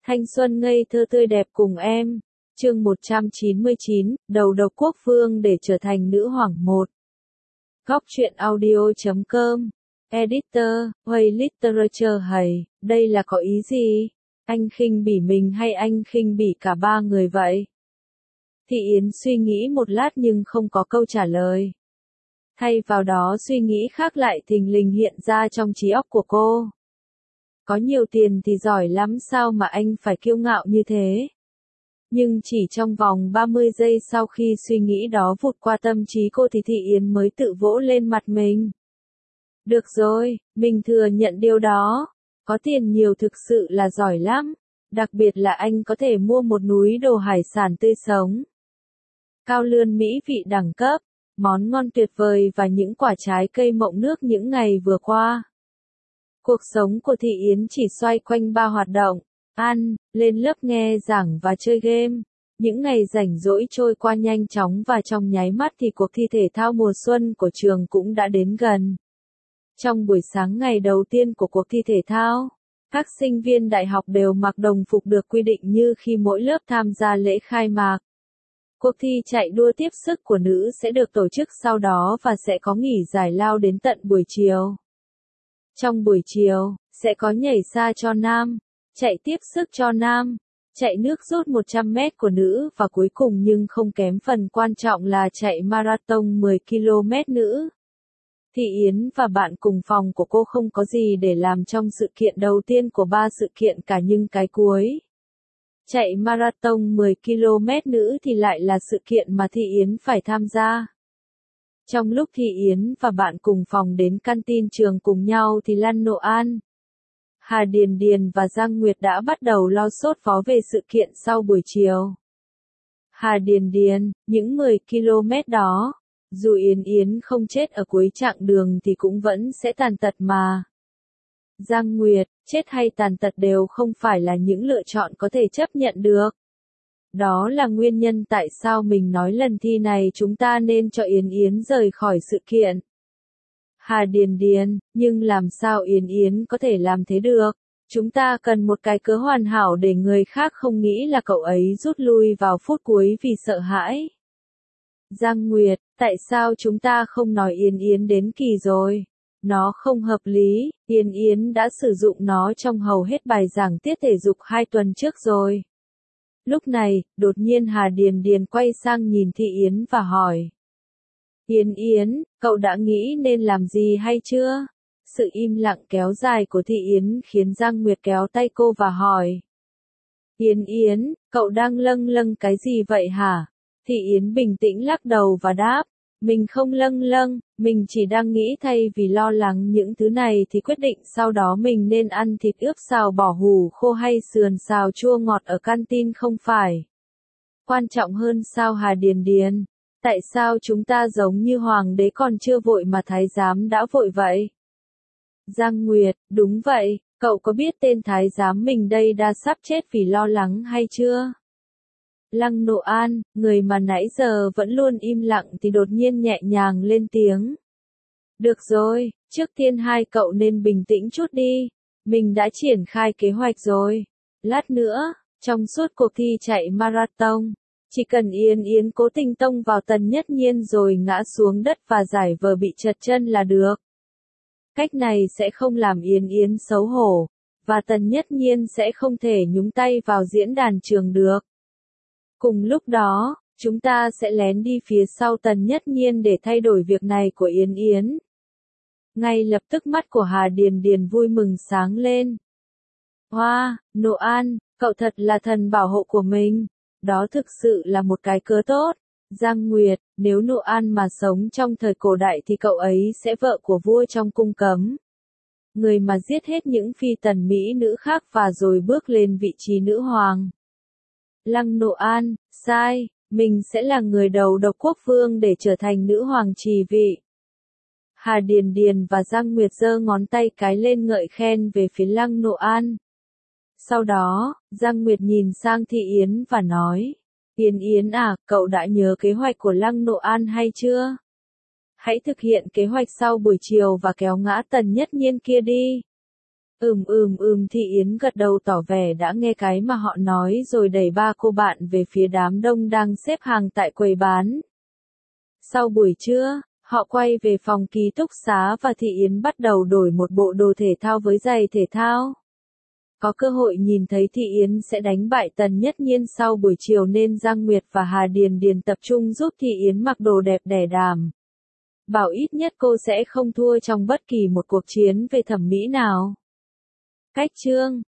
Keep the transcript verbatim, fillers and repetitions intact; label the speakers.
Speaker 1: Thanh xuân ngây thơ tươi đẹp cùng em. Chương một trăm chín mươi chín, đầu độc quốc vương để trở thành nữ hoàng một. Góc truyện audio chấm com. Editor, Way Literature Hầy, đây là có ý gì? Anh khinh bỉ mình hay anh khinh bỉ cả ba người vậy? Thị Yến suy nghĩ một lát nhưng không có câu trả lời. Thay vào đó suy nghĩ khác lại thình lình hiện ra trong trí óc của cô. Có nhiều tiền thì giỏi lắm sao mà anh phải kiêu ngạo như thế? Nhưng chỉ trong vòng ba mươi giây sau khi suy nghĩ đó vụt qua tâm trí cô thì Thị Yến mới tự vỗ lên mặt mình. Được rồi, mình thừa nhận điều đó. Có tiền nhiều thực sự là giỏi lắm. Đặc biệt là anh có thể mua một núi đồ hải sản tươi sống. Cao lươn mỹ vị đẳng cấp, món ngon tuyệt vời và những quả trái cây mọng nước những ngày vừa qua. Cuộc sống của Thị Yến chỉ xoay quanh ba hoạt động: ăn, lên lớp nghe giảng và chơi game. Những ngày rảnh rỗi trôi qua nhanh chóng và trong nháy mắt thì cuộc thi thể thao mùa xuân của trường cũng đã đến gần. Trong buổi sáng ngày đầu tiên của cuộc thi thể thao, các sinh viên đại học đều mặc đồng phục được quy định như khi mỗi lớp tham gia lễ khai mạc. Cuộc thi chạy đua tiếp sức của nữ sẽ được tổ chức sau đó và sẽ có nghỉ giải lao đến tận buổi chiều. Trong buổi chiều, sẽ có nhảy xa cho nam, chạy tiếp sức cho nam, chạy nước rút một trăm mét của nữ và cuối cùng nhưng không kém phần quan trọng là chạy marathon mười ki lô mét nữ. Thị Yến và bạn cùng phòng của cô không có gì để làm trong sự kiện đầu tiên của ba sự kiện cả nhưng cái cuối. Chạy marathon mười ki lô mét nữ thì lại là sự kiện mà Thị Yến phải tham gia. Trong lúc Thị Yến và bạn cùng phòng đến canteen trường cùng nhau thì Lăng Nộ An, Hà Điền Điền và Giang Nguyệt đã bắt đầu lo sốt vó về sự kiện sau buổi chiều. Hà Điền Điền, những mười ki lô mét đó, dù Yến Yến không chết ở cuối chặng đường thì cũng vẫn sẽ tàn tật mà. Giang Nguyệt, chết hay tàn tật đều không phải là những lựa chọn có thể chấp nhận được. Đó là nguyên nhân tại sao mình nói lần thi này chúng ta nên cho Yến Yến rời khỏi sự kiện. Hà Điền Điền, nhưng làm sao Yến Yến có thể làm thế được? Chúng ta cần một cái cớ hoàn hảo để người khác không nghĩ là cậu ấy rút lui vào phút cuối vì sợ hãi. Giang Nguyệt, tại sao chúng ta không nói Yến Yến đến kỳ rồi? Nó không hợp lý, Yến Yến đã sử dụng nó trong hầu hết bài giảng tiết thể dục hai tuần trước rồi. Lúc này, đột nhiên Hà Điền Điền quay sang nhìn Thị Yến và hỏi. Yến Yến, cậu đã nghĩ nên làm gì hay chưa? Sự im lặng kéo dài của Thị Yến khiến Giang Nguyệt kéo tay cô và hỏi. Yến Yến, cậu đang lâng lâng cái gì vậy hả? Thị Yến bình tĩnh lắc đầu và đáp. Mình không lâng lâng, mình chỉ đang nghĩ thay vì lo lắng những thứ này thì quyết định sau đó mình nên ăn thịt ướp xào bò hủ khô hay sườn xào chua ngọt ở canteen không phải. Quan trọng hơn sao Hà Điền Điền? Tại sao chúng ta giống như hoàng đế còn chưa vội mà thái giám đã vội vậy? Giang Nguyệt, đúng vậy, cậu có biết tên thái giám mình đây đã sắp chết vì lo lắng hay chưa? Lăng Nộ An, người mà nãy giờ vẫn luôn im lặng thì đột nhiên nhẹ nhàng lên tiếng. Được rồi, trước tiên hai cậu nên bình tĩnh chút đi. Mình đã triển khai kế hoạch rồi. Lát nữa, trong suốt cuộc thi chạy marathon, chỉ cần Yến Yến cố tình tông vào Tần Nhất Nhiên rồi ngã xuống đất và giải vờ bị trật chân là được. Cách này sẽ không làm Yến Yến xấu hổ, và Tần Nhất Nhiên sẽ không thể nhúng tay vào diễn đàn trường được. Cùng lúc đó, chúng ta sẽ lén đi phía sau Tần Nhất Nhiên để thay đổi việc này của Yến Yến. Ngay lập tức mắt của Hà Điền Điền vui mừng sáng lên. Hoa, wow, Nộ An, cậu thật là thần bảo hộ của mình. Đó thực sự là một cái cớ tốt. Giang Nguyệt, nếu Nộ An mà sống trong thời cổ đại thì cậu ấy sẽ vợ của vua trong cung cấm. Người mà giết hết những phi tần mỹ nữ khác và rồi bước lên vị trí nữ hoàng. Lăng Nộ An, sai, mình sẽ là người đầu độc quốc vương để trở thành nữ hoàng trì vị. Hà Điền Điền và Giang Nguyệt giơ ngón tay cái lên ngợi khen về phía Lăng Nộ An. Sau đó, Giang Nguyệt nhìn sang Thị Yến và nói, Yến Yến à, cậu đã nhớ kế hoạch của Lăng Nộ An hay chưa? Hãy thực hiện kế hoạch sau buổi chiều và kéo ngã Tần Nhất Nhiên kia đi. Ừm ừm ừm Thị Yến gật đầu tỏ vẻ đã nghe cái mà họ nói rồi đẩy ba cô bạn về phía đám đông đang xếp hàng tại quầy bán. Sau buổi trưa, họ quay về phòng ký túc xá và Thị Yến bắt đầu đổi một bộ đồ thể thao với giày thể thao. Có cơ hội nhìn thấy Thị Yến sẽ đánh bại Tần Nhất Nhiên sau buổi chiều nên Giang Nguyệt và Hà Điền Điền tập trung giúp Thị Yến mặc đồ đẹp đẻ đàm. Bảo ít nhất cô sẽ không thua trong bất kỳ một cuộc chiến về thẩm mỹ nào. Cách chương